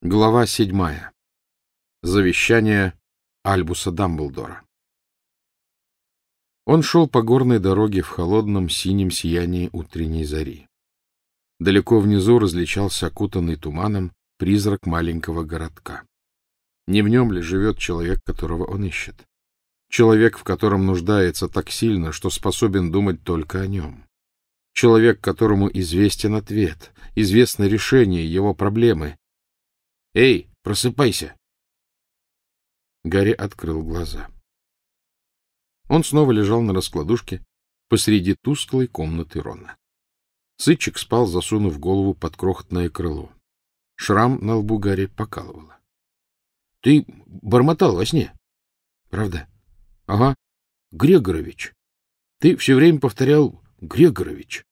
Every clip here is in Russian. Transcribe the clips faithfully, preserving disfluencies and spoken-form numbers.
Глава седьмая. Завещание Альбуса Дамблдора. Он шел по горной дороге в холодном синем сиянии утренней зари. Далеко внизу различался окутанный туманом призрак маленького городка. Не в нем ли живет человек, которого он ищет? Человек, в котором нуждается так сильно, что способен думать только о нем. Человек, которому известен ответ, известно решение его проблемы. «Эй, просыпайся!» Гарри открыл глаза. Он снова лежал на раскладушке посреди тусклой комнаты Рона. Сычек спал, засунув голову под крохотное крыло. Шрам на лбу Гарри покалывало. — Ты бормотал во сне? — Правда? — Ага. — Грегорович. Ты все время повторял «Грегорович».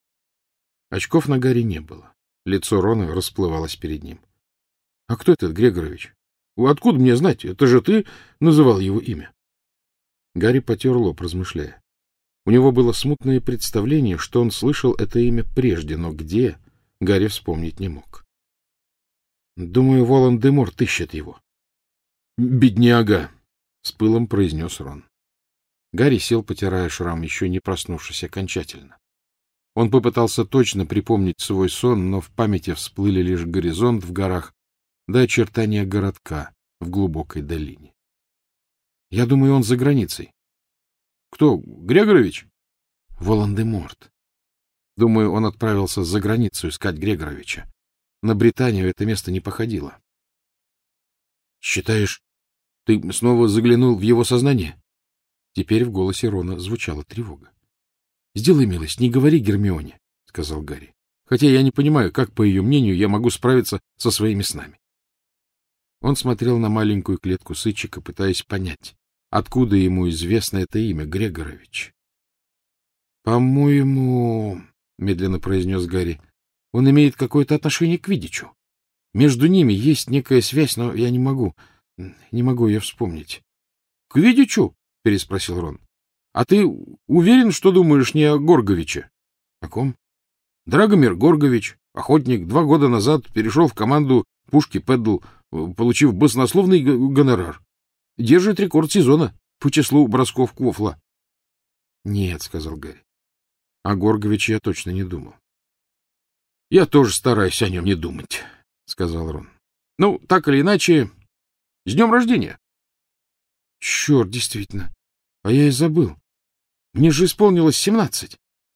Очков на Гарри не было. Лицо Рона расплывалось перед ним. — А кто этот Грегорович? Откуда мне знать? Это же ты называл его имя. Гарри потер лоб, размышляя. У него было смутное представление, что он слышал это имя прежде, но где, Гарри вспомнить не мог. — Думаю, Волан-де-Морт ищет его. — Бедняга! — с пылом произнес Рон. Гарри сел, потирая шрам, еще не проснувшись окончательно. Он попытался точно припомнить свой сон, но в памяти всплыли лишь горизонт в горах да очертания городка в глубокой долине. — Я думаю, он за границей. — Кто? Грегорович? — Волан-де-Морт. Думаю, он отправился за границу искать Грегоровича. На Британию это место не походило. — Считаешь, ты снова заглянул в его сознание? Теперь в голосе Рона звучала тревога. — Сделай милость, не говори Гермионе, — сказал Гарри. — Хотя я не понимаю, как, по ее мнению, я могу справиться со своими снами. Он смотрел на маленькую клетку Сычика, пытаясь понять, откуда ему известно это имя Грегорович. — По-моему, — медленно произнес Гарри, — он имеет какое-то отношение к Квиддичу. Между ними есть некая связь, но я не могу, не могу ее вспомнить. — К Квиддичу? — переспросил Рон. — А ты уверен, что думаешь не о Горговиче? — О ком? — Драгомир Горгович, охотник, два года назад перешел в команду пушки Пэддл, получив баснословный гонорар. Держит рекорд сезона по числу бросков квофла. — Нет, — сказал Гарри. — О Горговиче я точно не думал. — Я тоже стараюсь о нем не думать, — сказал Рон. — Ну, так или иначе, с днем рождения! — Черт, действительно. А я и забыл. Мне же исполнилось семнадцать.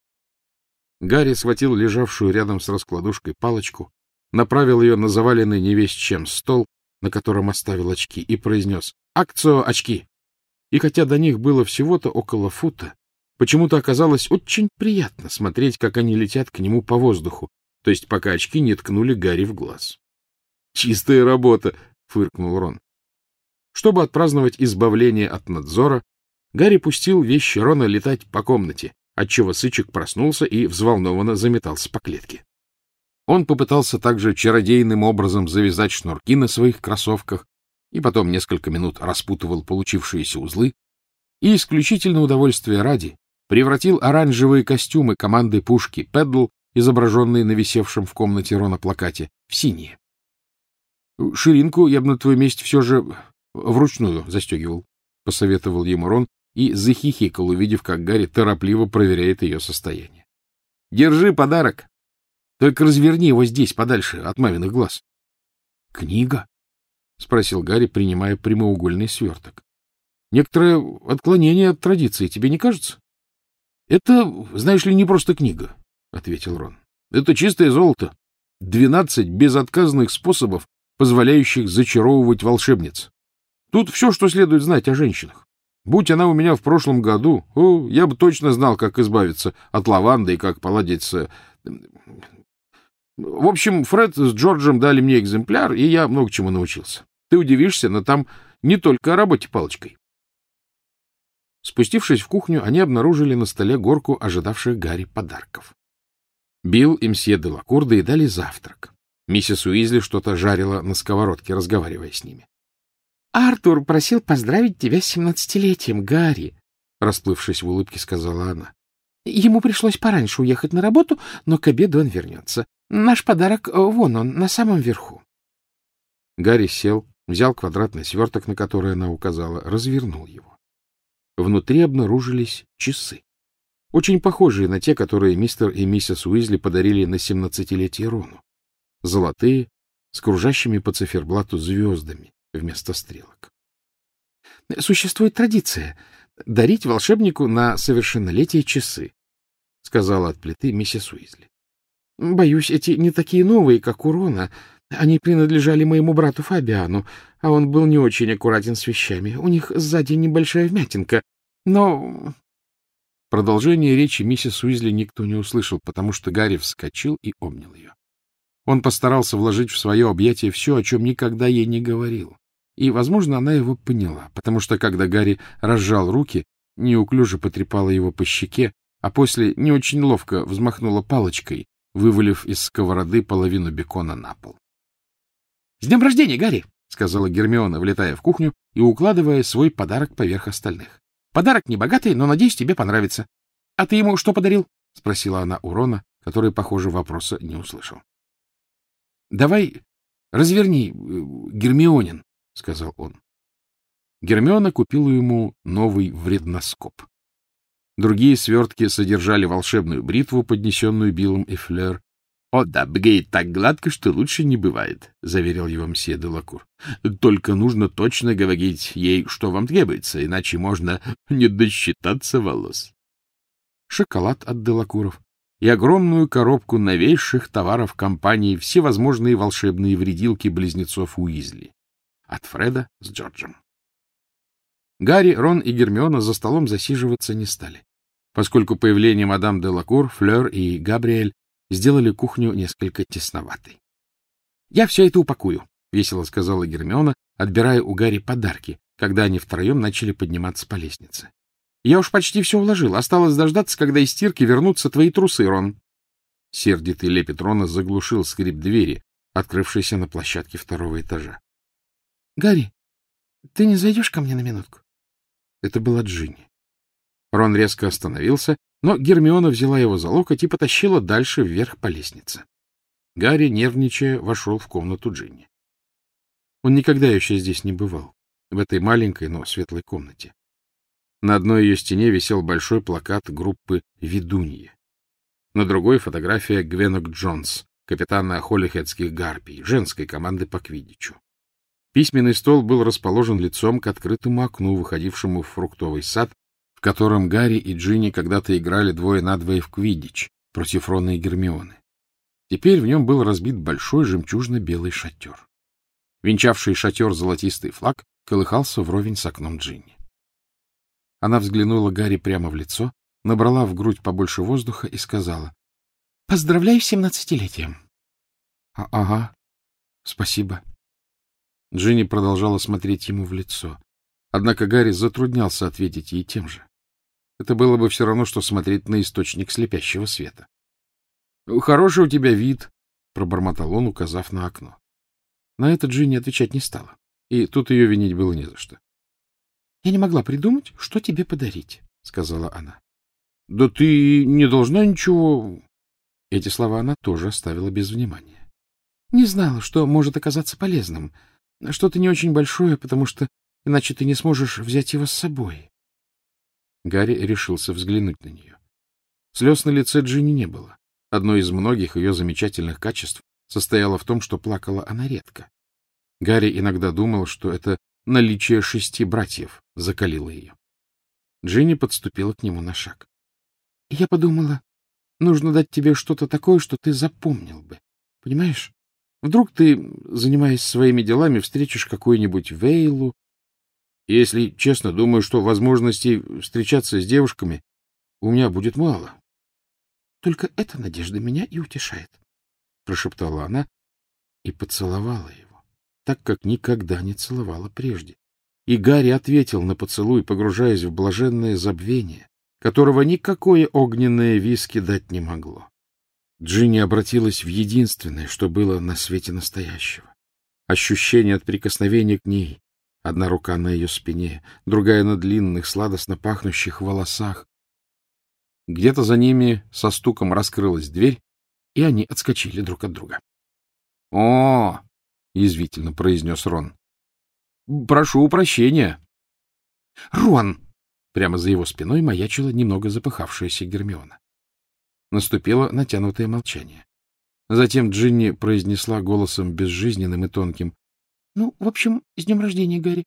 Гарри схватил лежавшую рядом с раскладушкой палочку, направил ее на заваленный невесть чем стол, на котором оставил очки, и произнес «Акцио, очки!». И хотя до них было всего-то около фута, почему-то оказалось очень приятно смотреть, как они летят к нему по воздуху, то есть пока очки не ткнули Гарри в глаз. «Чистая работа!» — фыркнул Рон. Чтобы отпраздновать избавление от надзора, Гарри пустил вещи Рона летать по комнате, отчего Сычек проснулся и взволнованно заметался по клетке. Он попытался также чародейным образом завязать шнурки на своих кроссовках и потом несколько минут распутывал получившиеся узлы и исключительно удовольствия ради превратил оранжевые костюмы команды пушки Пэддл, изображенные на висевшем в комнате Рона плакате, в синие. — Ширинку я бы на твоем месте все же вручную застегивал, — посоветовал ему Рон и захихикал, увидев, как Гарри торопливо проверяет ее состояние. — Держи подарок! Только разверни его здесь, подальше от маминых глаз. — Книга? — спросил Гарри, принимая прямоугольный сверток. — Некоторое отклонение от традиции, тебе не кажется? — Это, знаешь ли, не просто книга, — ответил Рон. — Это чистое золото. Двенадцать безотказных способов, позволяющих зачаровывать волшебниц. Тут все, что следует знать о женщинах. Будь она у меня в прошлом году, о, я бы точно знал, как избавиться от лаванды и как поладить с... В общем, Фред с Джорджем дали мне экземпляр, и я много чему научился. Ты удивишься, но там не только о работе палочкой. Спустившись в кухню, они обнаружили на столе горку ожидавших Гарри подарков. Билл и мсье де Лакур доедали завтрак. Миссис Уизли что-то жарила на сковородке, разговаривая с ними. — Артур просил поздравить тебя с семнадцатилетием, Гарри, — расплывшись в улыбке, сказала она. — Ему пришлось пораньше уехать на работу, но к обеду он вернется. Наш подарок, вон он, на самом верху. Гарри сел, взял квадратный сверток, на который она указала, развернул его. Внутри обнаружились часы, очень похожие на те, которые мистер и миссис Уизли подарили на семнадцатилетие Рону. Золотые, с кружащими по циферблату звездами вместо стрелок. — Существует традиция дарить волшебнику на совершеннолетие часы, — сказала от плиты миссис Уизли. — Боюсь, эти не такие новые, как у Рона. Они принадлежали моему брату Фабиану, а он был не очень аккуратен с вещами. У них сзади небольшая вмятинка, но... Продолжение речи миссис Уизли никто не услышал, потому что Гарри вскочил и обнял ее. Он постарался вложить в свое объятие все, о чем никогда ей не говорил. И, возможно, она его поняла, потому что, когда Гарри разжал руки, неуклюже потрепала его по щеке, а после не очень ловко взмахнула палочкой, вывалив из сковороды половину бекона на пол. — С днем рождения, Гарри! — сказала Гермиона, влетая в кухню и укладывая свой подарок поверх остальных. — Подарок небогатый, но, надеюсь, тебе понравится. — А ты ему что подарил? — спросила она у Рона, который, похоже, вопроса не услышал. — Давай разверни, Гермионин, — сказал он. Гермиона купила ему новый вредноскоп. Другие свертки содержали волшебную бритву, поднесенную Биллом и Флёр. — О да, бреет так гладко, что лучше не бывает, — заверил его мсье де Лакур. — Только нужно точно говорить ей, что вам требуется, иначе можно не досчитаться волос. Шоколад от де Лакуров и огромную коробку новейших товаров компании всевозможные волшебные вредилки близнецов Уизли. От Фреда с Джорджем. Гарри, Рон и Гермиона за столом засиживаться не стали, поскольку появление мадам де Лакур, Флёр и Габриэль сделали кухню несколько тесноватой. — Я все это упакую, — весело сказала Гермиона, отбирая у Гарри подарки, когда они втроем начали подниматься по лестнице. — Я уж почти все уложила. Осталось дождаться, когда из стирки вернутся твои трусы, Рон. Сердитый лепет Рона заглушил скрип двери, открывшейся на площадке второго этажа. — Гарри, ты не зайдешь ко мне на минутку? Это была Джинни. Рон резко остановился, но Гермиона взяла его за локоть и потащила дальше вверх по лестнице. Гарри, нервничая, вошел в комнату Джинни. Он никогда еще здесь не бывал, в этой маленькой, но светлой комнате. На одной ее стене висел большой плакат группы «Ведуньи». На другой — фотография Гвенок Джонс, капитана Холлихедских гарпий, женской команды по квиддичу. Письменный стол был расположен лицом к открытому окну, выходившему в фруктовый сад, в котором Гарри и Джинни когда-то играли двое на двое в квиддич против Рона и Гермионы. Теперь в нем был разбит большой жемчужно-белый шатер. Венчавший шатер золотистый флаг колыхался вровень с окном Джинни. Она взглянула Гарри прямо в лицо, набрала в грудь побольше воздуха и сказала: — Поздравляю с семнадцатилетием. А — Ага, спасибо. Джинни продолжала смотреть ему в лицо. Однако Гарри затруднялся ответить ей тем же. Это было бы все равно, что смотреть на источник слепящего света. — Хороший у тебя вид, — пробормотал он, указав на окно. На это Джинни отвечать не стала, и тут ее винить было не за что. — Я не могла придумать, что тебе подарить, — сказала она. — Да ты не должна ничего... Эти слова она тоже оставила без внимания. — Не знала, что может оказаться полезным. Что-то не очень большое, потому что иначе ты не сможешь взять его с собой. Гарри решился взглянуть на нее. Слез на лице Джинни не было. Одно из многих ее замечательных качеств состояло в том, что плакала она редко. Гарри иногда думал, что это наличие шести братьев закалило ее. Джинни подступила к нему на шаг. — Я подумала, нужно дать тебе что-то такое, что ты запомнил бы. Понимаешь? Вдруг ты, занимаясь своими делами, встретишь какую-нибудь Вейлу. Если честно, думаю, что возможностей встречаться с девушками у меня будет мало. — Только эта надежда меня и утешает, — прошептала она и поцеловала его, так как никогда не целовала прежде. И Гарри ответил на поцелуй, погружаясь в блаженное забвение, которого никакое огненное виски дать не могло. Джинни обратилась в единственное, что было на свете настоящего. Ощущение от прикосновения к ней. Одна рука на ее спине, другая на длинных, сладостно пахнущих волосах. Где-то за ними со стуком раскрылась дверь, и они отскочили друг от друга. — О, язвительно произнес Рон. — Прошу прощения. — Рон! — прямо за его спиной маячила немного запыхавшаяся Гермиона. Наступило натянутое молчание. Затем Джинни произнесла голосом безжизненным и тонким: — Ну, в общем, с днем рождения, Гарри.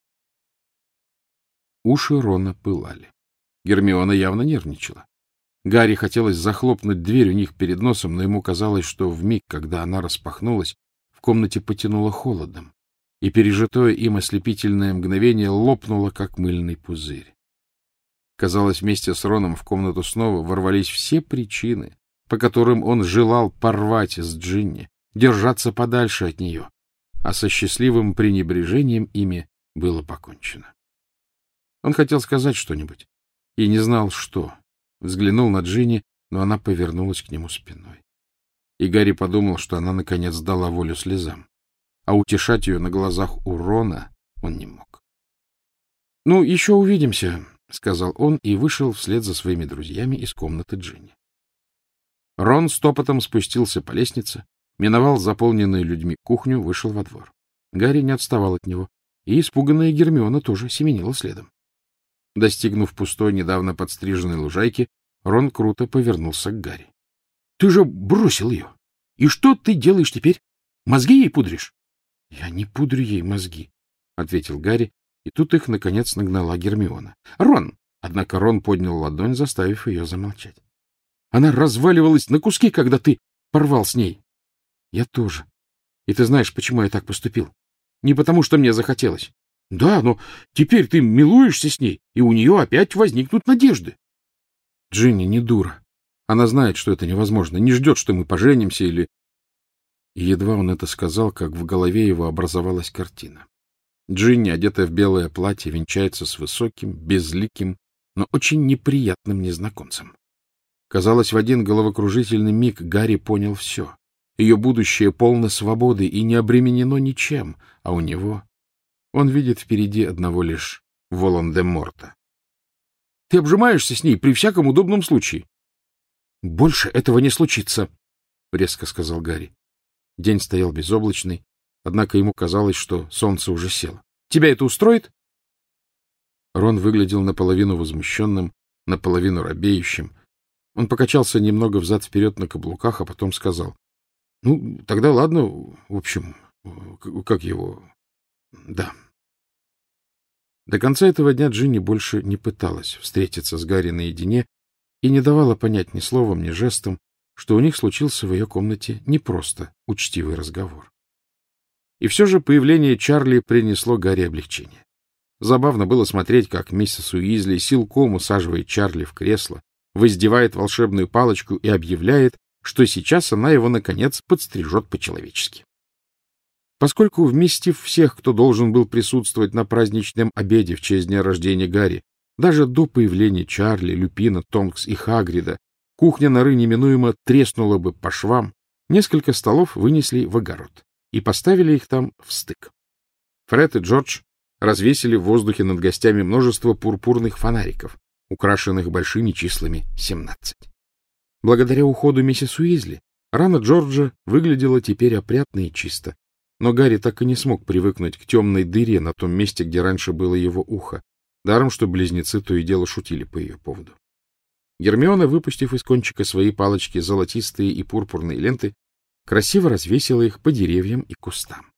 Уши Рона пылали. Гермиона явно нервничала. Гарри хотелось захлопнуть дверь у них перед носом, но ему казалось, что вмиг, когда она распахнулась, в комнате потянуло холодом, и пережитое им ослепительное мгновение лопнуло, как мыльный пузырь. Казалось, вместе с Роном в комнату снова ворвались все причины, по которым он желал порвать с Джинни, держаться подальше от нее, а со счастливым пренебрежением ими было покончено. Он хотел сказать что-нибудь и не знал, что. Взглянул на Джинни, но она повернулась к нему спиной. И Гарри подумал, что она наконец дала волю слезам, а утешать ее на глазах у Рона он не мог. — Ну, еще увидимся, — сказал он и вышел вслед за своими друзьями из комнаты Джинни. Рон стопотом спустился по лестнице, миновал заполненную людьми кухню, вышел во двор. Гарри не отставал от него, и испуганная Гермиона тоже семенила следом. Достигнув пустой, недавно подстриженной лужайки, Рон круто повернулся к Гарри. — Ты же бросил ее! И что ты делаешь теперь? Мозги ей пудришь? — Я не пудрю ей мозги, — ответил Гарри, и тут их, наконец, нагнала Гермиона. — Рон! Однако Рон поднял ладонь, заставив ее замолчать. — Она разваливалась на куски, когда ты порвал с ней. — Я тоже. И ты знаешь, почему я так поступил? Не потому, что мне захотелось. Да, но теперь ты милуешься с ней, и у нее опять возникнут надежды. Джинни не дура. Она знает, что это невозможно, не ждет, что мы поженимся или... И едва он это сказал, как в голове его образовалась картина. Джинни, одетая в белое платье, венчается с высоким, безликим, но очень неприятным незнакомцем. Казалось, в один головокружительный миг Гарри понял все. Ее будущее полно свободы и не обременено ничем, а у него... Он видит впереди одного лишь Волан-де-Морта. — Ты обжимаешься с ней при всяком удобном случае. — Больше этого не случится, — резко сказал Гарри. День стоял безоблачный, однако ему казалось, что солнце уже село. — Тебя это устроит? Рон выглядел наполовину возмущенным, наполовину робеющим. Он покачался немного взад-вперед на каблуках, а потом сказал: — Ну, тогда ладно, в общем, как его... Да. До конца этого дня Джинни больше не пыталась встретиться с Гарри наедине и не давала понять ни словом, ни жестом, что у них случился в ее комнате не просто учтивый разговор. И все же появление Чарли принесло Гарри облегчение. Забавно было смотреть, как миссис Уизли силком усаживает Чарли в кресло, воздевает волшебную палочку и объявляет, что сейчас она его, наконец, подстрижет по-человечески. Поскольку, вместив всех, кто должен был присутствовать на праздничном обеде в честь дня рождения Гарри, даже до появления Чарли, Люпина, Тонкс и Хагрида, кухня норы неминуемо треснула бы по швам, несколько столов вынесли в огород и поставили их там в стык. Фред и Джордж развесили в воздухе над гостями множество пурпурных фонариков, украшенных большими числами семнадцать. Благодаря уходу миссис Уизли рана Джорджа выглядела теперь опрятно и чисто, но Гарри так и не смог привыкнуть к темной дыре на том месте, где раньше было его ухо, даром что близнецы то и дело шутили по ее поводу. Гермиона, выпустив из кончика своей палочки золотистые и пурпурные ленты, красиво развесила их по деревьям и кустам.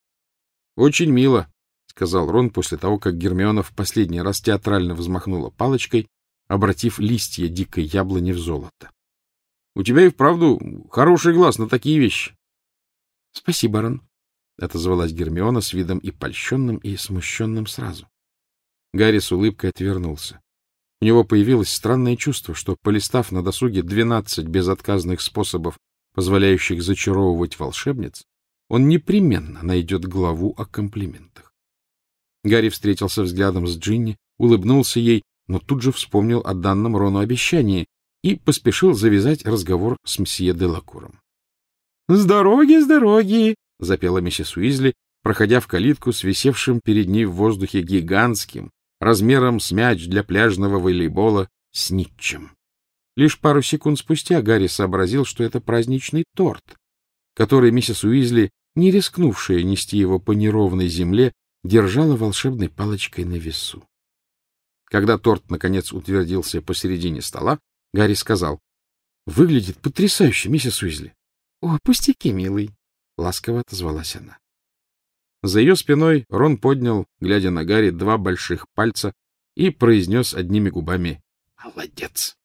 — Очень мило, — сказал Рон после того, как Гермиона в последний раз театрально взмахнула палочкой, обратив листья дикой яблони в золото. — У тебя и вправду хороший глаз на такие вещи. — Спасибо, Рон, — отозвалась Гермиона с видом и польщенным, и смущенным сразу. Гарри с улыбкой отвернулся. У него появилось странное чувство, что, полистав на досуге двенадцать безотказных способов, позволяющих зачаровывать волшебниц, он непременно найдет главу о комплиментах. Гарри встретился взглядом с Джинни, улыбнулся ей, но тут же вспомнил о данном Рону обещании и поспешил завязать разговор с мсье Делакуром. — С дороги, с дороги! — запела миссис Уизли, проходя в калитку с висевшим перед ней в воздухе гигантским, размером с мяч для пляжного волейбола, снитчем. Лишь пару секунд спустя Гарри сообразил, что это праздничный торт, который миссис Уизли не рискнувшая нести его по неровной земле, держала волшебной палочкой на весу. Когда торт, наконец, утвердился посередине стола, Гарри сказал: — Выглядит потрясающе, миссис Уизли. — О, пустяки, милый! — ласково отозвалась она. За ее спиной Рон поднял, глядя на Гарри, два больших пальца и произнес одними губами: — Молодец!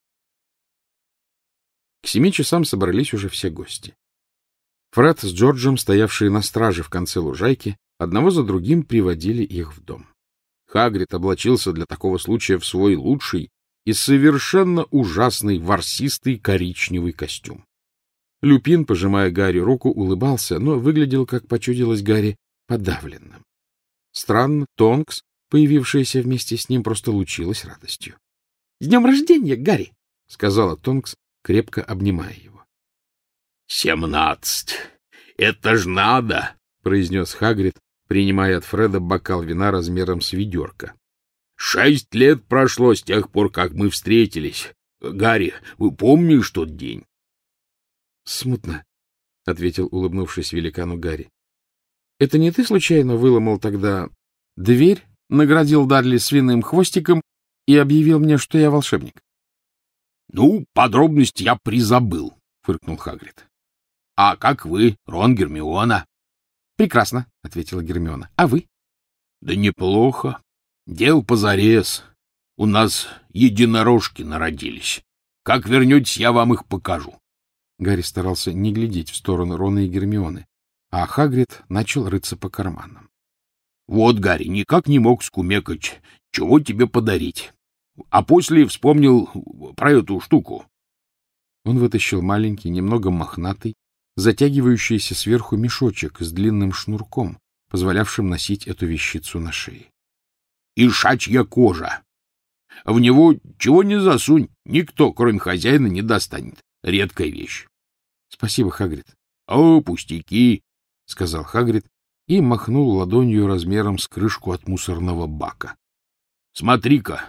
К семи часам собрались уже все гости. Фред с Джорджем, стоявшие на страже в конце лужайки, одного за другим приводили их в дом. Хагрид облачился для такого случая в свой лучший и совершенно ужасный ворсистый коричневый костюм. Люпин, пожимая Гарри руку, улыбался, но выглядел, как почудилось Гарри, подавленным. Странно, Тонкс, появившаяся вместе с ним, просто лучилась радостью. — С днем рождения, Гарри! — сказала Тонкс, крепко обнимая его. — Семнадцать! Это ж надо! — произнес Хагрид, принимая от Фреда бокал вина размером с ведерко. — Шесть лет прошло с тех пор, как мы встретились. Гарри, вы помнишь тот день? — Смутно, — ответил, улыбнувшись великану Гарри. — Это не ты случайно выломал тогда дверь, наградил Дадли свиным хвостиком и объявил мне, что я волшебник? — Ну, подробности я призабыл, — фыркнул Хагрид. — А как вы, Рон, Гермиона? — Прекрасно, — ответила Гермиона. — А вы? — Да неплохо. Дел позарез. У нас единорожки народились. Как вернетесь, я вам их покажу. Гарри старался не глядеть в сторону Рона и Гермионы, а Хагрид начал рыться по карманам. — Вот, Гарри, никак не мог скумекать, чего тебе подарить. А после вспомнил про эту штуку. Он вытащил маленький, немного мохнатый, затягивающийся сверху мешочек с длинным шнурком, позволявшим носить эту вещицу на шее. — Ишачья кожа. В него чего не засунь, никто, кроме хозяина, не достанет. Редкая вещь. — Спасибо, Хагрид. — О, пустяки, — сказал Хагрид и махнул ладонью размером с крышку от мусорного бака. — Смотри-ка,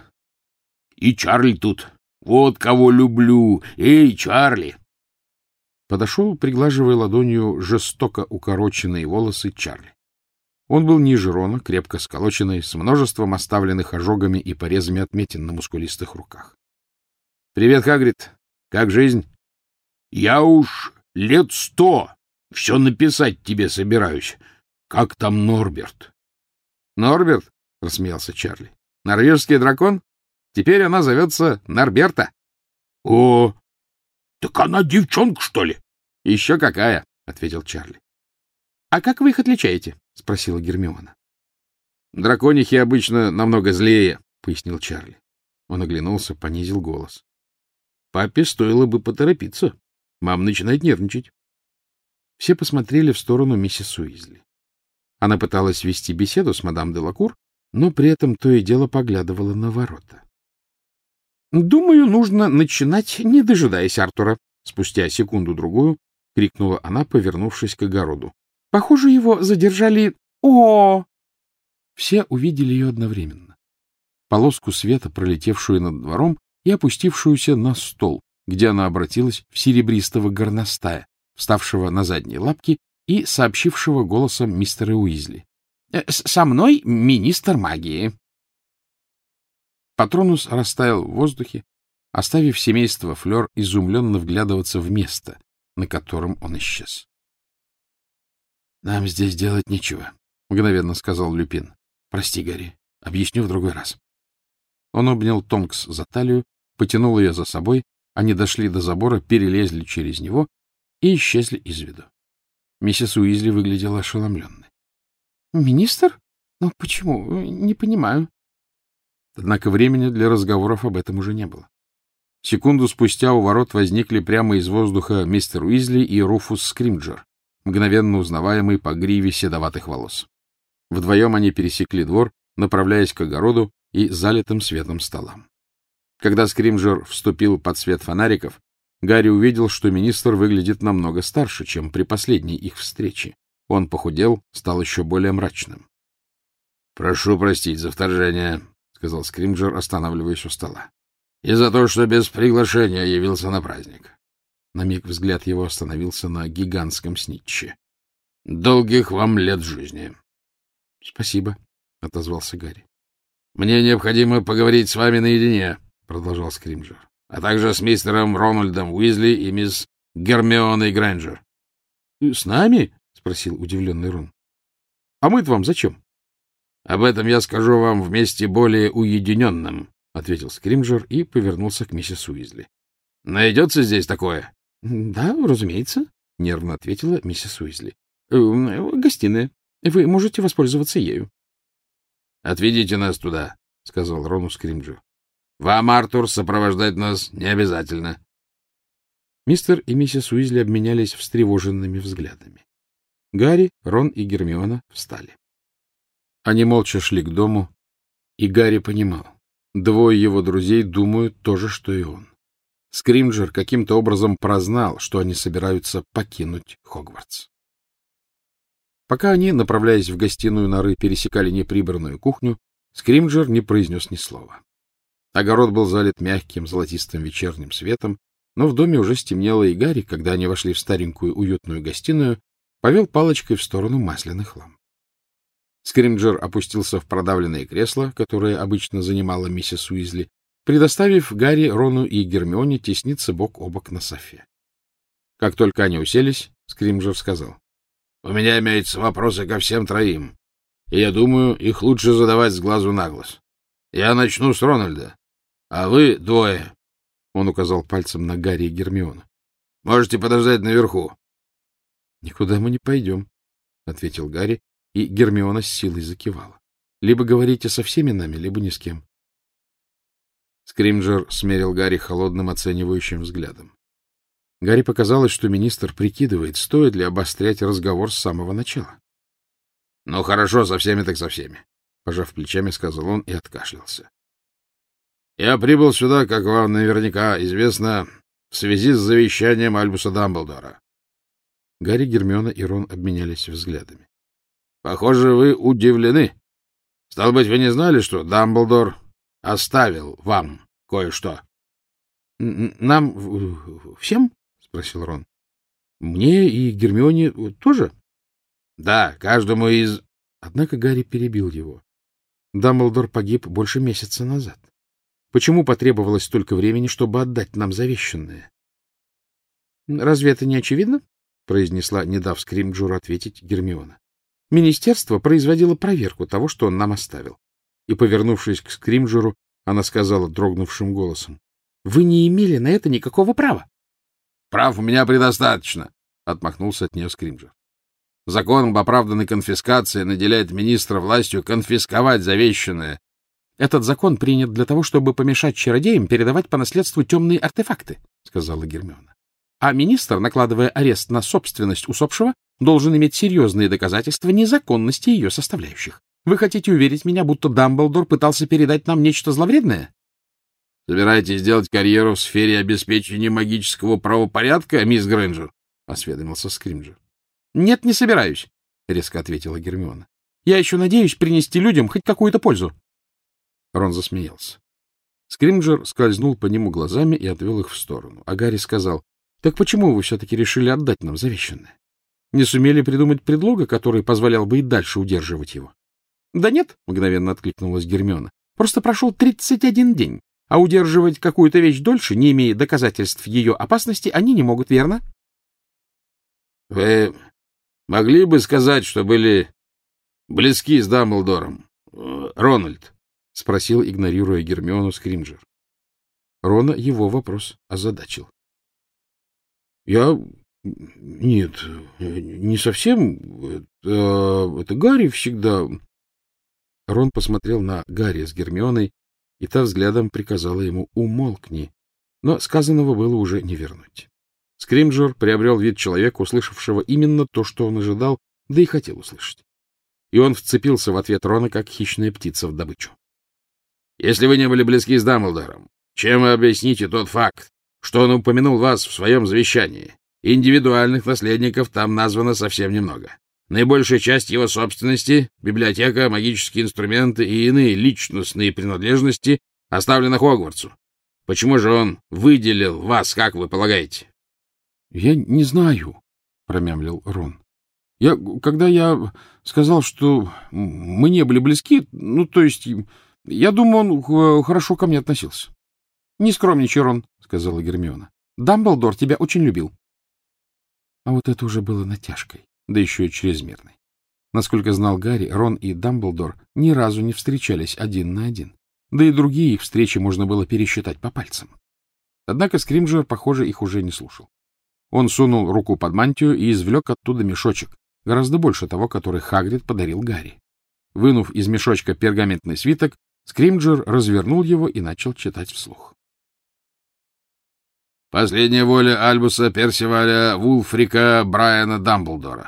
и Чарли тут. Вот кого люблю. Эй, Чарли! Подошел, приглаживая ладонью жестоко укороченные волосы, Чарли. Он был ниже Рона, крепко сколоченный, с множеством оставленных ожогами и порезами отметин на мускулистых руках. — Привет, Хагрид. Как жизнь? — Я уж лет сто все написать тебе собираюсь. Как там Норберт? — Норберт? — рассмеялся Чарли. — Норвежский дракон? Теперь она зовется Норберта. — О, так она девчонка, что ли? — Еще какая, — ответил Чарли. — А как вы их отличаете? — спросила Гермиона. — Драконихи обычно намного злее, — пояснил Чарли. Он оглянулся, понизил голос. — Папе стоило бы поторопиться. Мама начинает нервничать. Все посмотрели в сторону миссис Уизли. Она пыталась вести беседу с мадам де Лакур, но при этом то и дело поглядывала на ворота. — Думаю, нужно начинать, не дожидаясь Артура. Спустя секунду-другую крикнула она, повернувшись к огороду. — Похоже, его задержали... О! Все увидели ее одновременно. Полоску света, пролетевшую над двором и опустившуюся на стол, где она обратилась в серебристого горностая, вставшего на задние лапки и сообщившего голосом мистера Уизли. — Со мной министр магии. Патронус растаял в воздухе, оставив семейство Флёр изумленно вглядываться в место, на котором он исчез. — Нам здесь делать нечего, — мгновенно сказал Люпин. — Прости, Гарри, объясню в другой раз. Он обнял Тонкс за талию, потянул ее за собой, они дошли до забора, перелезли через него и исчезли из виду. Миссис Уизли выглядела ошеломленной. — Министр? Ну, почему? Не понимаю. Однако времени для разговоров об этом уже не было. Секунду спустя у ворот возникли прямо из воздуха мистер Уизли и Руфус Скримджер, мгновенно узнаваемый по гриве седоватых волос. Вдвоем они пересекли двор, направляясь к огороду и залитым светом столам. Когда Скримджер вступил под свет фонариков, Гарри увидел, что министр выглядит намного старше, чем при последней их встрече. Он похудел, стал еще более мрачным. — Прошу простить за вторжение, — сказал Скримджер, останавливаясь у стола. — И за то, что без приглашения явился на праздник. На миг взгляд его остановился на гигантском снитче. — Долгих вам лет жизни. — Спасибо, — отозвался Гарри. — Мне необходимо поговорить с вами наедине, — продолжал Скримджер, — а также с мистером Рональдом Уизли и мисс Гермионой Грейнджер. — С нами? — спросил удивленный Рон. — А мы-то вам зачем? — Об этом я скажу вам в месте более уединенном, — ответил Скримджер и повернулся к миссис Уизли. — Найдется здесь такое? — Да, разумеется, — нервно ответила миссис Уизли. — Гостиная. Вы можете воспользоваться ею. — Отведите нас туда, — сказал Рону Скримджер. — Вам, Артур, сопровождать нас не обязательно. Мистер и миссис Уизли обменялись встревоженными взглядами. Гарри, Рон и Гермиона встали. Они молча шли к дому, и Гарри понимал, двое его друзей думают то же, что и он. Скримджер каким-то образом прознал, что они собираются покинуть Хогвартс. Пока они, направляясь в гостиную норы, пересекали неприбранную кухню, Скримджер не произнес ни слова. Огород был залит мягким золотистым вечерним светом, но в доме уже стемнело, и Гарри, когда они вошли в старенькую уютную гостиную, повел палочкой в сторону масляных ламп. Скримджер опустился в продавленное кресло, которое обычно занимала миссис Уизли, предоставив Гарри, Рону и Гермионе тесниться бок о бок на софе. Как только они уселись, Скримджер сказал: — У меня имеются вопросы ко всем троим, и я думаю, их лучше задавать с глазу на глаз. Я начну с Рональда, а вы двое, — он указал пальцем на Гарри и Гермиону, — можете подождать наверху. — Никуда мы не пойдем, — ответил Гарри, и Гермиона с силой закивала. — Либо говорите со всеми нами, либо ни с кем. Скримджер смерил Гарри холодным оценивающим взглядом. Гарри показалось, что министр прикидывает, стоит ли обострять разговор с самого начала. — Ну, хорошо, со всеми так со всеми, — пожав плечами, сказал он и откашлялся. — Я прибыл сюда, как вам наверняка известно, в связи с завещанием Альбуса Дамблдора. Гарри, Гермиона и Рон обменялись взглядами. — Похоже, вы удивлены. Стало быть, вы не знали, что Дамблдор оставил вам кое-что? — Нам всем? — спросил Рон. — Мне и Гермионе тоже? — Да, каждому из... Однако Гарри перебил его. Дамблдор погиб больше месяца назад. Почему потребовалось столько времени, чтобы отдать нам завещанное? — Разве это не очевидно? — произнесла, не дав Скримджеру ответить, Гермиона. — Министерство производило проверку того, что он нам оставил. И, повернувшись к Скримджеру, она сказала дрогнувшим голосом: — Вы не имели на это никакого права. — Прав у меня предостаточно, — отмахнулся от нее Скримджер. — Закон об оправданной конфискации наделяет министра властью конфисковать завещанное. — Этот закон принят для того, чтобы помешать чародеям передавать по наследству темные артефакты, — сказала Гермиона. А министр, накладывая арест на собственность усопшего, должен иметь серьезные доказательства незаконности ее составляющих. Вы хотите уверить меня, будто Дамблдор пытался передать нам нечто зловредное? — Собираетесь сделать карьеру в сфере обеспечения магического правопорядка, мисс Грейнджер? — осведомился Скримджер. — Нет, не собираюсь, — резко ответила Гермиона. — Я еще надеюсь принести людям хоть какую-то пользу. Рон засмеялся. Скримджер скользнул по нему глазами и отвел их в сторону. А Гарри сказал: — Так почему вы все-таки решили отдать нам завещанное? Не сумели придумать предлога, который позволял бы и дальше удерживать его? — Да нет, — мгновенно откликнулась Гермиона. — Просто прошел тридцать один день, а удерживать какую-то вещь дольше, не имея доказательств ее опасности, они не могут, верно? — Вы могли бы сказать, что были близки с Дамблдором, Рональд? — спросил, игнорируя Гермиону, Скримджер. Рона его вопрос озадачил. — Я... Нет, не совсем. Это, это Гарри всегда... Рон посмотрел на Гарри с Гермионой, и та взглядом приказала ему: умолкни. Но сказанного было уже не вернуть. Скримджер приобрел вид человека, услышавшего именно то, что он ожидал, да и хотел услышать. И он вцепился в ответ Рона, как хищная птица в добычу. — Если вы не были близки с Дамблдором, чем вы объясните тот факт, что он упомянул вас в своем завещании? Индивидуальных наследников там названо совсем немного. Наибольшая часть его собственности, библиотека, магические инструменты и иные личностные принадлежности оставлена Хогвартсу. Почему же он выделил вас, как вы полагаете? — Я не знаю, — промямлил Рон. Я, когда я сказал, что мы не были близки, ну, то есть, я думаю, он хорошо ко мне относился. — Не скромничай, Рон, — сказала Гермиона. — Дамблдор тебя очень любил. А вот это уже было натяжкой, да еще и чрезмерной. Насколько знал Гарри, Рон и Дамблдор ни разу не встречались один на один, да и другие их встречи можно было пересчитать по пальцам. Однако Скримджер, похоже, их уже не слушал. Он сунул руку под мантию и извлек оттуда мешочек, гораздо больше того, который Хагрид подарил Гарри. Вынув из мешочка пергаментный свиток, Скримджер развернул его и начал читать вслух. «Последняя воля Альбуса Персиваля Вулфрика Брайана Дамблдора.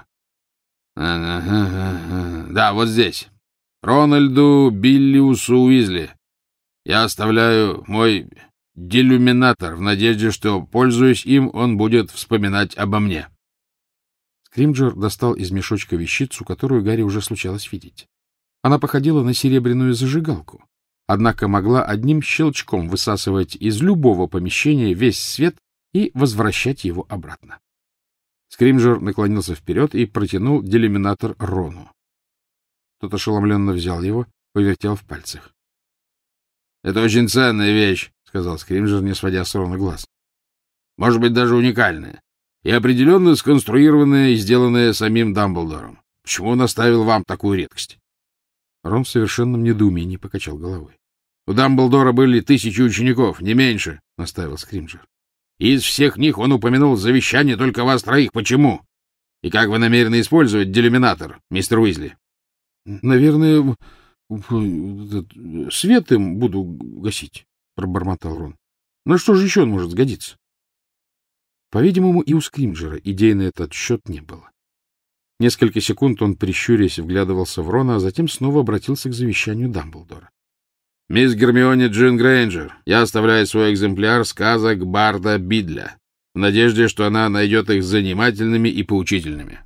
Да, вот здесь. Рональду Биллиусу Уизли. Я оставляю мой делюминатор в надежде, что, пользуясь им, он будет вспоминать обо мне». Скримджер достал из мешочка вещицу, которую Гарри уже случалось видеть. Она походила на серебряную зажигалку, однако могла одним щелчком высасывать из любого помещения весь свет и возвращать его обратно. Скримджер наклонился вперед и протянул делюминатор Рону. Тот ошеломленно взял его, повертел в пальцах. — Это очень ценная вещь, — сказал Скримджер, не сводя с Рона глаз. — Может быть, даже уникальная. И определенно сконструированная и сделанная самим Дамблдором. Почему он оставил вам такую редкость? Рон в совершенном недоумении покачал головой. — У Дамблдора были тысячи учеников, не меньше, — настаивал Скримджер. — И из всех них он упомянул завещание только вас троих. Почему? И как вы намерены использовать делюминатор, мистер Уизли? — Наверное, свет им буду гасить, — пробормотал Рон. — На что же еще он может сгодиться? По-видимому, и у Скримджера идей на этот счет не было. Несколько секунд он, прищурясь, вглядывался в Рона, а затем снова обратился к завещанию Дамблдора. — Мисс Гермионе Джин Грейнджер, я оставляю свой экземпляр сказок Барда Бидля, в надежде, что она найдет их занимательными и поучительными.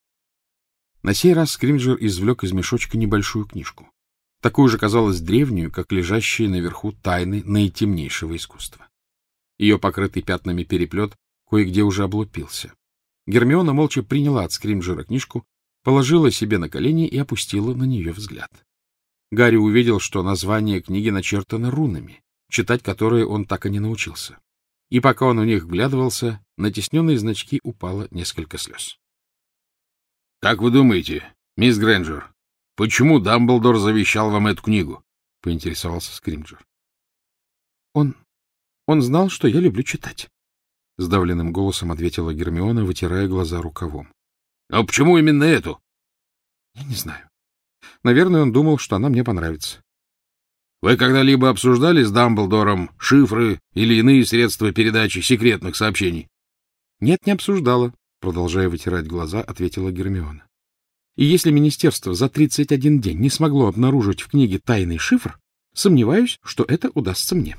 На сей раз Скримджер извлек из мешочка небольшую книжку, такую же, казалось, древнюю, как лежащие наверху тайны наитемнейшего искусства. Ее покрытый пятнами переплет кое-где уже облупился. Гермиона молча приняла от Скримджера книжку, положила себе на колени и опустила на нее взгляд. Гарри увидел, что название книги начертано рунами, читать которые он так и не научился. И пока он в них вглядывался, на тисненные значки упало несколько слез. — Как вы думаете, мисс Грейнджер, почему Дамблдор завещал вам эту книгу? — поинтересовался Скримджер. — Он... он знал, что я люблю читать. — сдавленным голосом ответила Гермиона, вытирая глаза рукавом. — А почему именно эту? — Я не знаю. Наверное, он думал, что она мне понравится. — Вы когда-либо обсуждали с Дамблдором шифры или иные средства передачи секретных сообщений? — Нет, не обсуждала, — продолжая вытирать глаза, ответила Гермиона. — И если министерство за тридцать один день не смогло обнаружить в книге тайный шифр, сомневаюсь, что это удастся мне.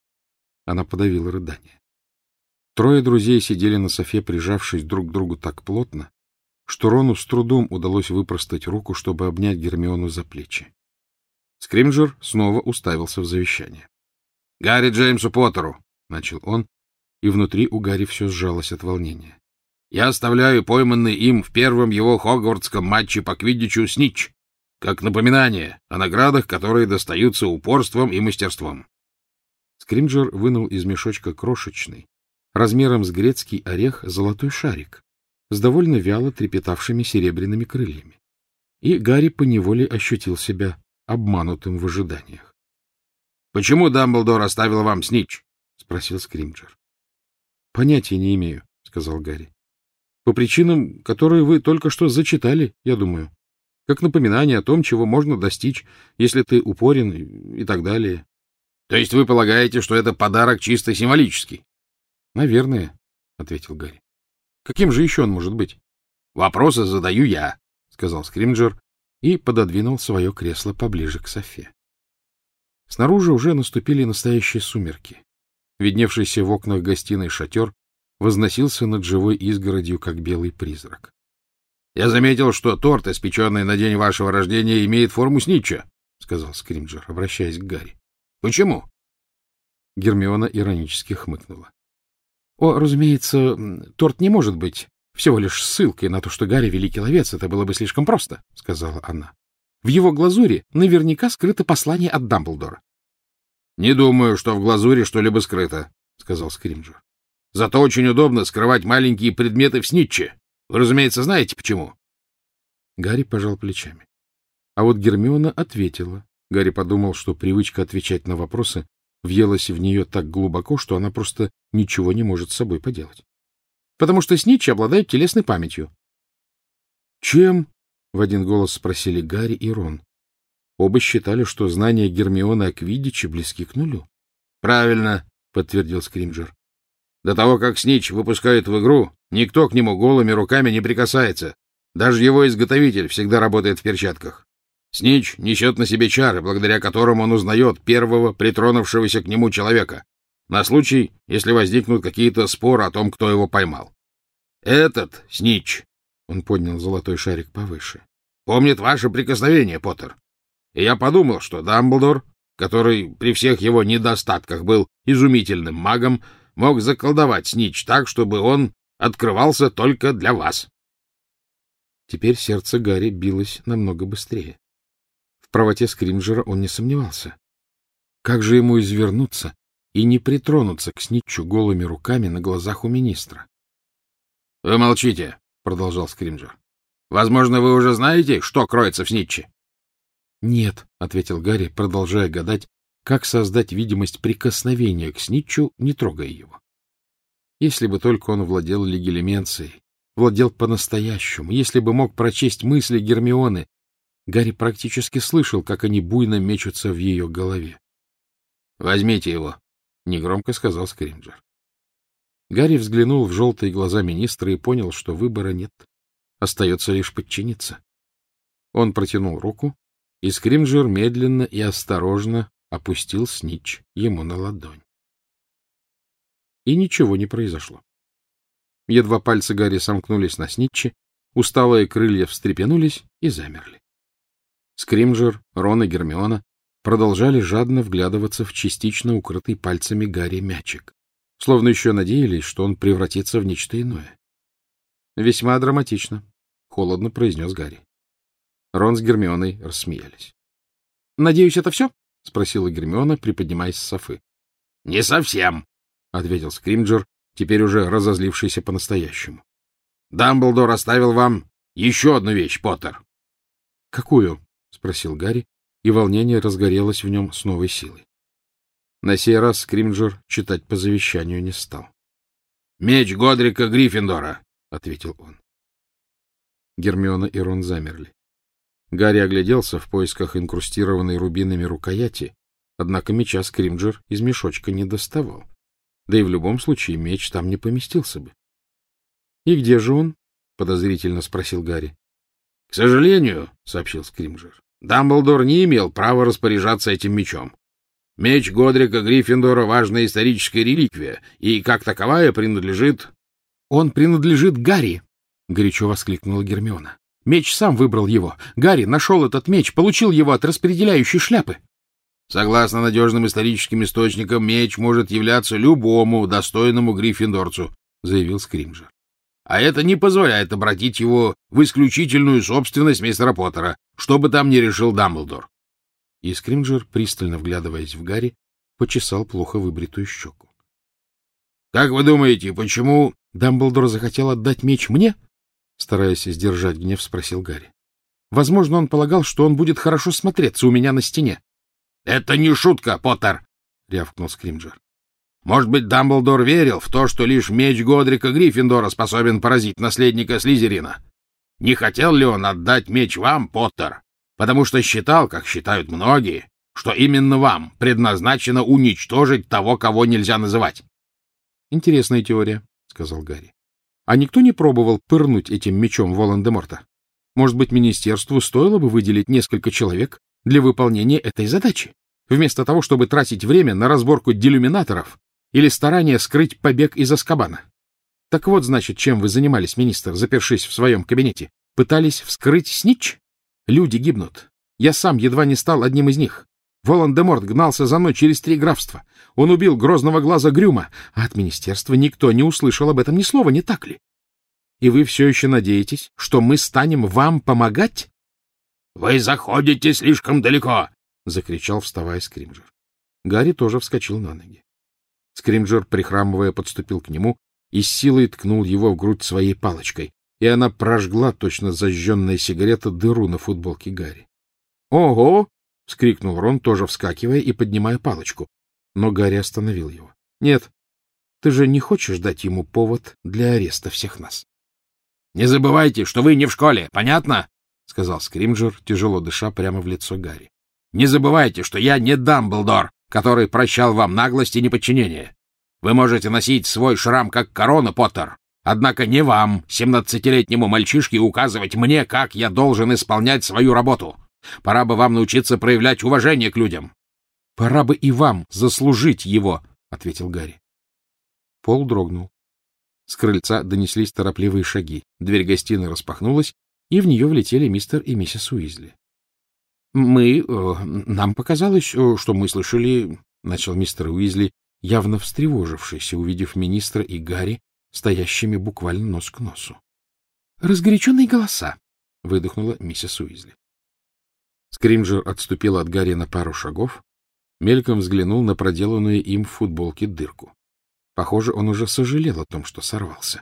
Она подавила рыдание. Трое друзей сидели на софе, прижавшись друг к другу так плотно, что Рону с трудом удалось выпростать руку, чтобы обнять Гермиону за плечи. Скримджер снова уставился в завещание. — Гарри Джеймсу Поттеру, — начал он, и внутри у Гарри все сжалось от волнения. — Я оставляю пойманный им в первом его хогвартском матче по квиддичу снитч, как напоминание о наградах, которые достаются упорством и мастерством. Скримджер вынул из мешочка крошечный, размером с грецкий орех, золотой шарик с довольно вяло трепетавшими серебряными крыльями. И Гарри поневоле ощутил себя обманутым в ожиданиях. — Почему Дамблдор оставил вам снитч? — спросил Скримджер. — Понятия не имею, — сказал Гарри. — По причинам, которые вы только что зачитали, я думаю. Как напоминание о том, чего можно достичь, если ты упорен и, и так далее. — То есть вы полагаете, что это подарок чисто символический? — Наверное, — ответил Гарри. — Каким же еще он может быть? — Вопросы задаю я, — сказал Скримджер и пододвинул свое кресло поближе к софе. Снаружи уже наступили настоящие сумерки. Видневшийся в окнах гостиной шатер возносился над живой изгородью, как белый призрак. — Я заметил, что торт, испеченный на день вашего рождения, имеет форму снитча, — сказал Скримджер, обращаясь к Гарри. — Почему? Гермиона иронически хмыкнула. — О, разумеется, торт не может быть всего лишь ссылкой на то, что Гарри — великий ловец. Это было бы слишком просто, — сказала она. В его глазури наверняка скрыто послание от Дамблдора. — Не думаю, что в глазури что-либо скрыто, — сказал Скримджер. — Зато очень удобно скрывать маленькие предметы в снитче. Вы, разумеется, знаете, почему? Гарри пожал плечами. А вот Гермиона ответила. Гарри подумал, что привычка отвечать на вопросы въелась в нее так глубоко, что она просто ничего не может с собой поделать. Потому что снитчи обладают телесной памятью. — Чем? — в один голос спросили Гарри и Рон. Оба считали, что знания Гермионы о квиддиче близки к нулю. — Правильно, — подтвердил Скримджер. — До того, как снитч выпускают в игру, никто к нему голыми руками не прикасается. Даже его изготовитель всегда работает в перчатках. Снитч несет на себе чары, благодаря которым он узнает первого притронувшегося к нему человека, на случай, если возникнут какие-то споры о том, кто его поймал. Этот Снитч, — он поднял золотой шарик повыше, — помнит ваше прикосновение, Поттер. И я подумал, что Дамблдор, который при всех его недостатках был изумительным магом, мог заколдовать Снитч так, чтобы он открывался только для вас. Теперь сердце Гарри билось намного быстрее. В правоте Скримджера он не сомневался. Как же ему извернуться и не притронуться к Снитчу голыми руками на глазах у министра? — Вы молчите, — продолжал Скримджер. — Возможно, вы уже знаете, что кроется в Снитче? — Нет, — ответил Гарри, продолжая гадать, как создать видимость прикосновения к Снитчу, не трогая его. Если бы только он владел легилименцией, владел по-настоящему, если бы мог прочесть мысли Гермионы. Гарри практически слышал, как они буйно мечутся в ее голове. — Возьмите его, — негромко сказал Скримджер. Гарри взглянул в желтые глаза министра и понял, что выбора нет. Остается лишь подчиниться. Он протянул руку, и Скримджер медленно и осторожно опустил Снитч ему на ладонь. И ничего не произошло. Едва пальцы Гарри сомкнулись на Снитче, усталые крылья встрепенулись и замерли. Скримджер, Рон и Гермиона продолжали жадно вглядываться в частично укрытый пальцами Гарри мячик, словно еще надеялись, что он превратится в нечто иное. — Весьма драматично, — холодно произнес Гарри. Рон с Гермионой рассмеялись. — Надеюсь, это все? — спросила Гермиона, приподнимаясь с софы. — Не совсем, — ответил Скримджер, теперь уже разозлившийся по-настоящему. — Дамблдор оставил вам еще одну вещь, Поттер. — Какую? — спросил Гарри, и волнение разгорелось в нем с новой силой. На сей раз Скримджер читать по завещанию не стал. — Меч Годрика Гриффиндора, — ответил он. Гермиона и Рон замерли. Гарри огляделся в поисках инкрустированной рубинами рукояти, однако меча Скримджер из мешочка не доставал. Да и в любом случае меч там не поместился бы. — И где же он? — подозрительно спросил Гарри. — К сожалению, — сообщил Скримджер, — Дамблдор не имел права распоряжаться этим мечом. Меч Годрика Гриффиндора — важная историческая реликвия, и, как таковая, принадлежит... — Он принадлежит Гарри! — горячо воскликнула Гермиона. — Меч сам выбрал его. Гарри нашел этот меч, получил его от распределяющей шляпы. Согласно надежным историческим источникам, меч может являться любому достойному гриффиндорцу, — заявил Скримджер. А это не позволяет обратить его в исключительную собственность мистера Поттера, что бы там ни решил Дамблдор. И Скримджер, пристально вглядываясь в Гарри, почесал плохо выбритую щеку. — Как вы думаете, почему Дамблдор захотел отдать меч мне? — стараясь сдержать гнев, спросил Гарри. — Возможно, он полагал, что он будет хорошо смотреться у меня на стене. — Это не шутка, Поттер! — рявкнул Скримджер. — Может быть, Дамблдор верил в то, что лишь меч Годрика Гриффиндора способен поразить наследника Слизерина? Не хотел ли он отдать меч вам, Поттер? Потому что считал, как считают многие, что именно вам предназначено уничтожить того, кого нельзя называть. — Интересная теория, — сказал Гарри. — А никто не пробовал пырнуть этим мечом Волан-де-Морта? Может быть, министерству стоило бы выделить несколько человек для выполнения этой задачи, вместо того, чтобы тратить время на разборку делюминаторов или старание скрыть побег из Азкабана? Так вот, значит, чем вы занимались, министр, запершись в своем кабинете? Пытались вскрыть Снитч? Люди гибнут. Я сам едва не стал одним из них. Волан-де-Морт гнался за мной через три графства. Он убил грозного глаза Грюма, а от министерства никто не услышал об этом ни слова, не так ли? и вы все еще надеетесь, что мы станем вам помогать? — Вы заходите слишком далеко! — закричал, вставая Скримджер. Гарри тоже вскочил на ноги. Скримджер, прихрамывая, подступил к нему и с силой ткнул его в грудь своей палочкой, и она прожгла, точно зажженная сигарета, дыру на футболке Гарри. — Ого! — вскрикнул Рон, тоже вскакивая и поднимая палочку. Но Гарри остановил его. — Нет, ты же не хочешь дать ему повод для ареста всех нас? — Не забывайте, что вы не в школе, понятно? — сказал Скримджер, тяжело дыша прямо в лицо Гарри. — Не забывайте, что я не Дамблдор, который прощал вам наглость и неподчинение. Вы можете носить свой шрам как корона, Поттер, однако не вам, семнадцатилетнему мальчишке, указывать мне, как я должен исполнять свою работу. Пора бы вам научиться проявлять уважение к людям. — Пора бы и вам заслужить его, — ответил Гарри. Пол дрогнул. С крыльца донеслись торопливые шаги. Дверь гостиной распахнулась, и в нее влетели мистер и миссис Уизли. — Мы... Э, нам показалось, что мы слышали... — начал мистер Уизли, явно встревожившийся, увидев министра и Гарри, стоящими буквально нос к носу. — Разгоряченные голоса! — выдохнула миссис Уизли. Скримджер отступил от Гарри на пару шагов, мельком взглянул на проделанную им в футболке дырку. Похоже, он уже сожалел о том, что сорвался.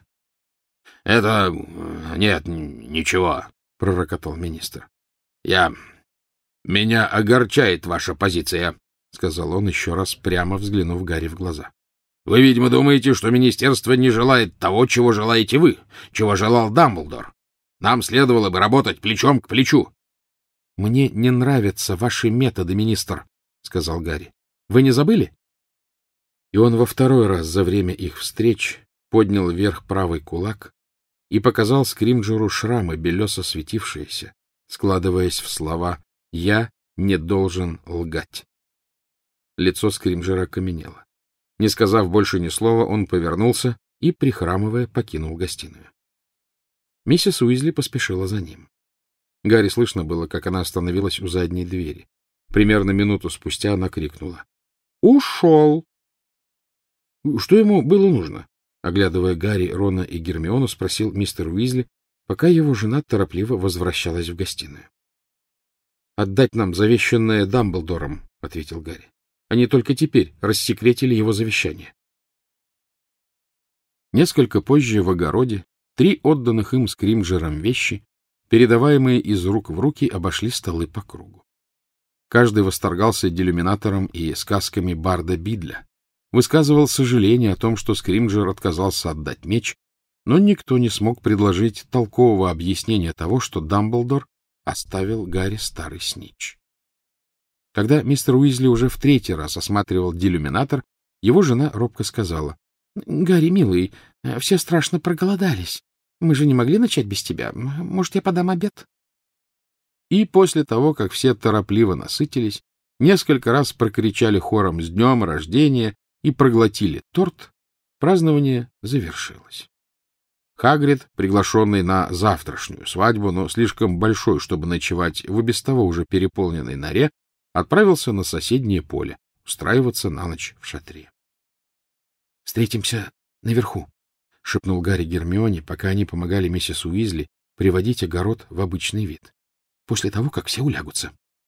— Это... нет, ничего, — пророкотал министр. — Я... Меня огорчает ваша позиция, — сказал он, еще раз прямо взглянув Гарри в глаза. — Вы, видимо, думаете, что министерство не желает того, чего желаете вы, чего желал Дамблдор. Нам следовало бы работать плечом к плечу. — Мне не нравятся ваши методы, министр, — сказал Гарри. — Вы не забыли? И он во второй раз за время их встреч поднял вверх правый кулак и показал Скримджеру шрамы, белесо светившиеся, складываясь в слова «Я не должен лгать». Лицо Скримджера окаменело. Не сказав больше ни слова, он повернулся и, прихрамывая, покинул гостиную. Миссис Уизли поспешила за ним. Гарри слышно было, как она остановилась у задней двери. Примерно минуту спустя она крикнула: «Ушел!» Что ему было нужно? Оглядывая Гарри, Рона и Гермиону, спросил мистер Уизли, пока его жена торопливо возвращалась в гостиную. — Отдать нам завещанное Дамблдором, — ответил Гарри. Они только теперь рассекретили его завещание. Несколько позже в огороде три отданных им Скримджером вещи, передаваемые из рук в руки, обошли столы по кругу. Каждый восторгался делюминатором и сказками Барда Бидля, высказывал сожаление о том, что Скримджер отказался отдать меч, но никто не смог предложить толкового объяснения того, что Дамблдор оставил Гарри старый снитч. Когда мистер Уизли уже в третий раз осматривал делюминатор, его жена робко сказала: — Гарри, милый, все страшно проголодались. Мы же не могли начать без тебя. Может, я подам обед? И после того, как все торопливо насытились, несколько раз прокричали хором «С днем рождения!» и проглотили торт, празднование завершилось. Хагрид, приглашенный на завтрашнюю свадьбу, но слишком большой, чтобы ночевать в и без того уже переполненной норе, отправился на соседнее поле устраиваться на ночь в шатре. — Встретимся наверху, — шепнул Гарри Гермионе, пока они помогали миссис Уизли приводить огород в обычный вид, после того, как все улягутся.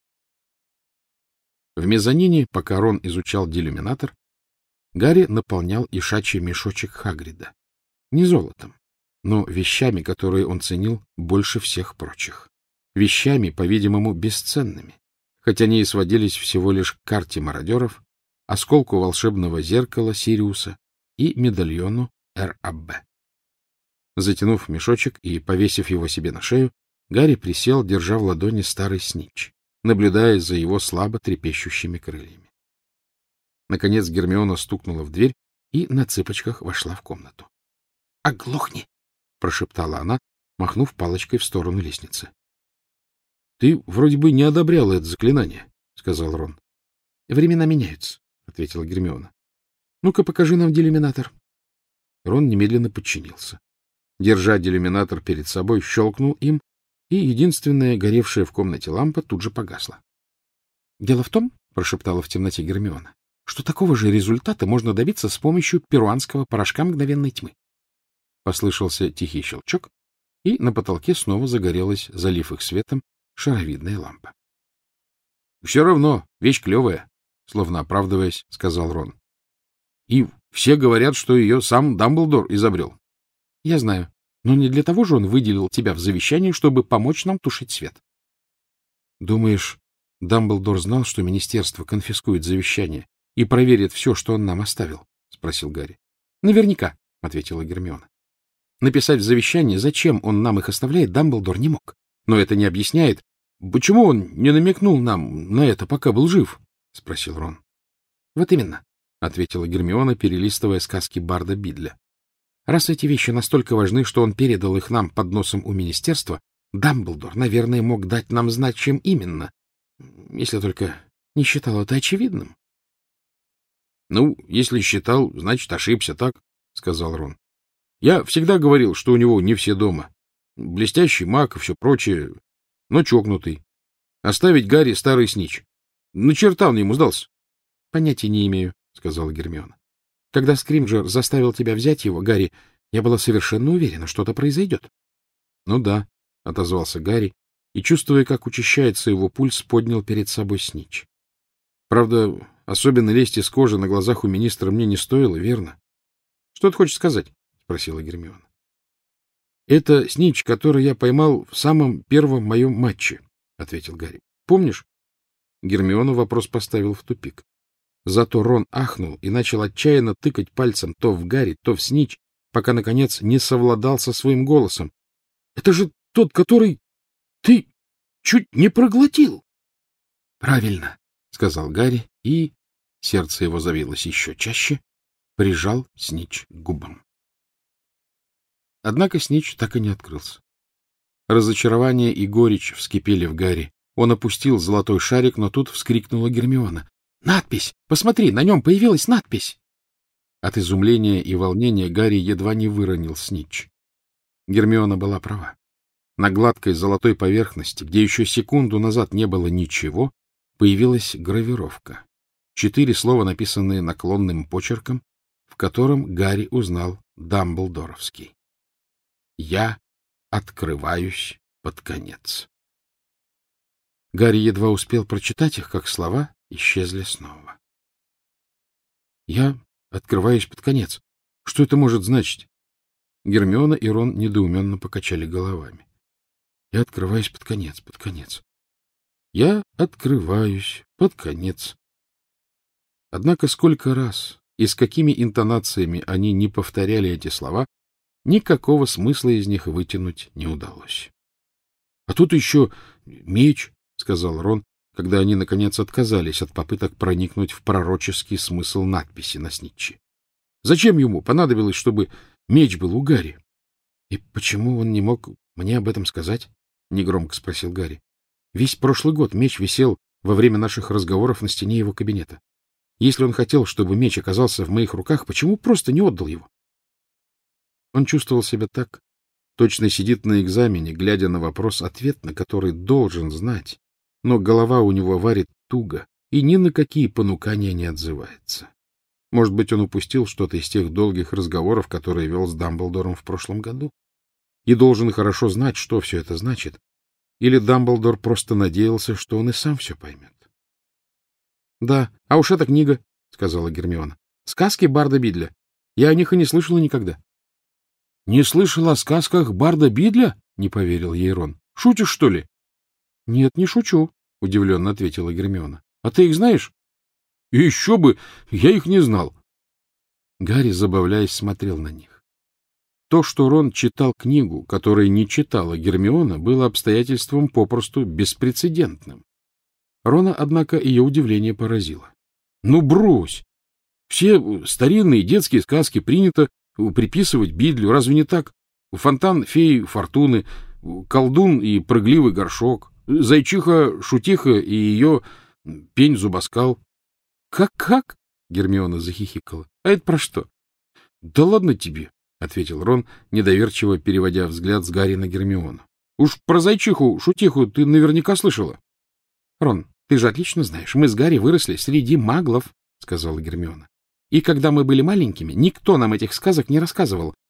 В мезонине, пока Рон изучал делюминатор, Гарри наполнял ишачий мешочек Хагрида. Не золотом, но вещами, которые он ценил больше всех прочих. Вещами, по-видимому, бесценными, хотя они и сводились всего лишь к карте мародеров, осколку волшебного зеркала Сириуса и медальону Эр-Аббе. Затянув мешочек и повесив его себе на шею, Гарри присел, держа в ладони старый снитч, наблюдая за его слабо трепещущими крыльями. Наконец Гермиона стукнула в дверь и на цыпочках вошла в комнату. — Оглохни! — прошептала она, махнув палочкой в сторону лестницы. — Ты вроде бы не одобряла это заклинание, — сказал Рон. — Времена меняются, — ответила Гермиона. — Ну-ка, покажи нам делюминатор. Рон немедленно подчинился. Держа делюминатор перед собой, щелкнул им, и единственная горевшая в комнате лампа тут же погасла. — Дело в том, — прошептала в темноте Гермиона, — что такого же результата можно добиться с помощью перуанского порошка мгновенной тьмы. послышался тихий щелчок, и на потолке снова загорелась, залив их светом, шаровидная лампа. — Все равно, вещь клевая, — словно оправдываясь, сказал Рон. — И все говорят, что ее сам Дамблдор изобрел. — Я знаю, но не для того же он выделил тебя в завещании, чтобы помочь нам тушить свет. — Думаешь, Дамблдор знал, что министерство конфискует завещание и проверит все, что он нам оставил? — спросил Гарри. — Наверняка, — ответила Гермиона. Написать в завещании, зачем он нам их оставляет, Дамблдор не мог. Но это не объясняет, почему он не намекнул нам на это, пока был жив, — спросил Рон. — Вот именно, — ответила Гермиона, перелистывая сказки Барда Бидля. — Раз эти вещи настолько важны, что он передал их нам под носом у министерства, Дамблдор, наверное, мог дать нам знать, чем именно, если только не считал это очевидным. — Ну, если считал, значит, ошибся, так? — сказал Рон. — Я всегда говорил, что у него не все дома. Блестящий маг и все прочее, но чокнутый. Оставить Гарри старый снич. На черта он ему сдался. — Понятия не имею, — сказала Гермиона. — Когда Скримджер заставил тебя взять его, Гарри, я была совершенно уверена, что-то произойдет. — Ну да, — отозвался Гарри, и, чувствуя, как учащается его пульс, поднял перед собой снич. Правда, особенно лезть из кожи на глазах у министра мне не стоило, верно? — Что ты хочешь сказать? — спросила Гермиона. — Это снич, который я поймал в самом первом моем матче, — ответил Гарри. — Помнишь? Гермиона вопрос поставил в тупик. Зато Рон ахнул и начал отчаянно тыкать пальцем то в Гарри, то в снич, пока, наконец, не совладал со своим голосом. — Это же тот, который ты чуть не проглотил. — Правильно, — сказал Гарри, и, сердце его забилось еще чаще, прижал снич к губам. Однако снич так и не открылся. Разочарование и горечь вскипели в Гарри. Он опустил золотой шарик, но тут вскрикнула Гермиона. — Надпись! Посмотри, на нем появилась надпись! От изумления и волнения Гарри едва не выронил снич. Гермиона была права. На гладкой золотой поверхности, где еще секунду назад не было ничего, появилась гравировка. Четыре слова, написанные наклонным почерком, в котором Гарри узнал Дамблдоровский. «Я открываюсь под конец». Гарри едва успел прочитать их, как слова исчезли снова. «Я открываюсь под конец. Что это может значить?» Гермиона и Рон недоуменно покачали головами. «Я открываюсь под конец, под конец. Я открываюсь под конец». Однако сколько раз и с какими интонациями они не повторяли эти слова, никакого смысла из них вытянуть не удалось. — А тут еще меч, — сказал Рон, когда они, наконец, отказались от попыток проникнуть в пророческий смысл надписи на снитче. — Зачем ему понадобилось, чтобы меч был у Гарри? — И почему он не мог мне об этом сказать? — негромко спросил Гарри. — Весь прошлый год меч висел во время наших разговоров на стене его кабинета. Если он хотел, чтобы меч оказался в моих руках, почему просто не отдал его? Он чувствовал себя так, точно сидит на экзамене, глядя на вопрос, ответ на который должен знать, но голова у него варит туго и ни на какие понукания не отзывается. Может быть, он упустил что-то из тех долгих разговоров, которые вел с Дамблдором в прошлом году, и должен хорошо знать, что все это значит, или Дамблдор просто надеялся, что он и сам все поймет. — Да, а уж эта книга, — сказала Гермиона. — Сказки Барда Бидля. Я о них и не слышала никогда. — Не слышала о сказках Барда Бидля? — не поверил ей Рон. — Шутишь, что ли? — Нет, не шучу, — удивленно ответила Гермиона. — А ты их знаешь? — Еще бы! Я их не знал. Гарри, забавляясь, смотрел на них. То, что Рон читал книгу, которую не читала Гермиона, было обстоятельством попросту беспрецедентным. Рона, однако, ее удивление поразило. — Ну, брось! Все старинные детские сказки принято приписывать Бидлю, разве не так? Фонтан феи Фортуны, колдун и прыгливый горшок, зайчиха-шутиха и ее пень-зубоскал. «Как, — Как-как? — Гермиона захихикала. — А это про что? — Да ладно тебе, — ответил Рон, недоверчиво переводя взгляд с Гарри на Гермиону. — Уж про зайчиху-шутиху ты наверняка слышала. — Рон, ты же отлично знаешь, мы с Гарри выросли среди маглов, — сказала Гермиона. И когда мы были маленькими, никто нам этих сказок не рассказывал,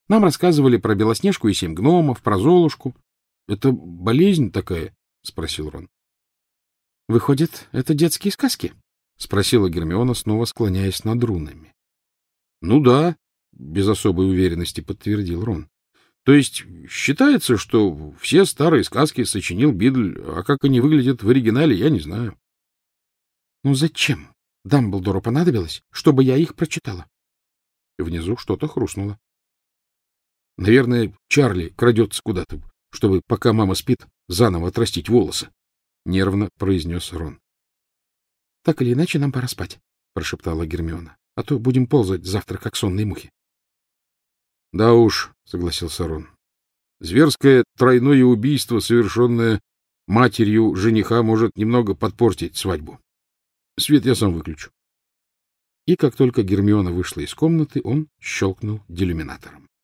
Нам рассказывали про Белоснежку и семь гномов, про Золушку. — Это болезнь такая? — спросил Рон. — Выходит, это детские сказки? — спросила Гермиона, снова склоняясь над рунами. — Ну да, — без особой уверенности подтвердил Рон. — То есть считается, что все старые сказки сочинил Бидль, а как они выглядят в оригинале, я не знаю. — Ну зачем Дамблдору понадобилось, чтобы я их прочитала? Внизу что-то хрустнуло. — Наверное, Чарли крадется куда-то, чтобы, пока мама спит, заново отрастить волосы, — нервно произнес Рон. — Так или иначе, нам пора спать, — прошептала Гермиона, — а то будем ползать завтра, как сонные мухи. — Да уж, — согласился Рон. — Зверское тройное убийство, совершенное матерью жениха, может немного подпортить свадьбу. Свет я сам выключу. И как только Гермиона вышла из комнаты, он щелкнул делюминатором.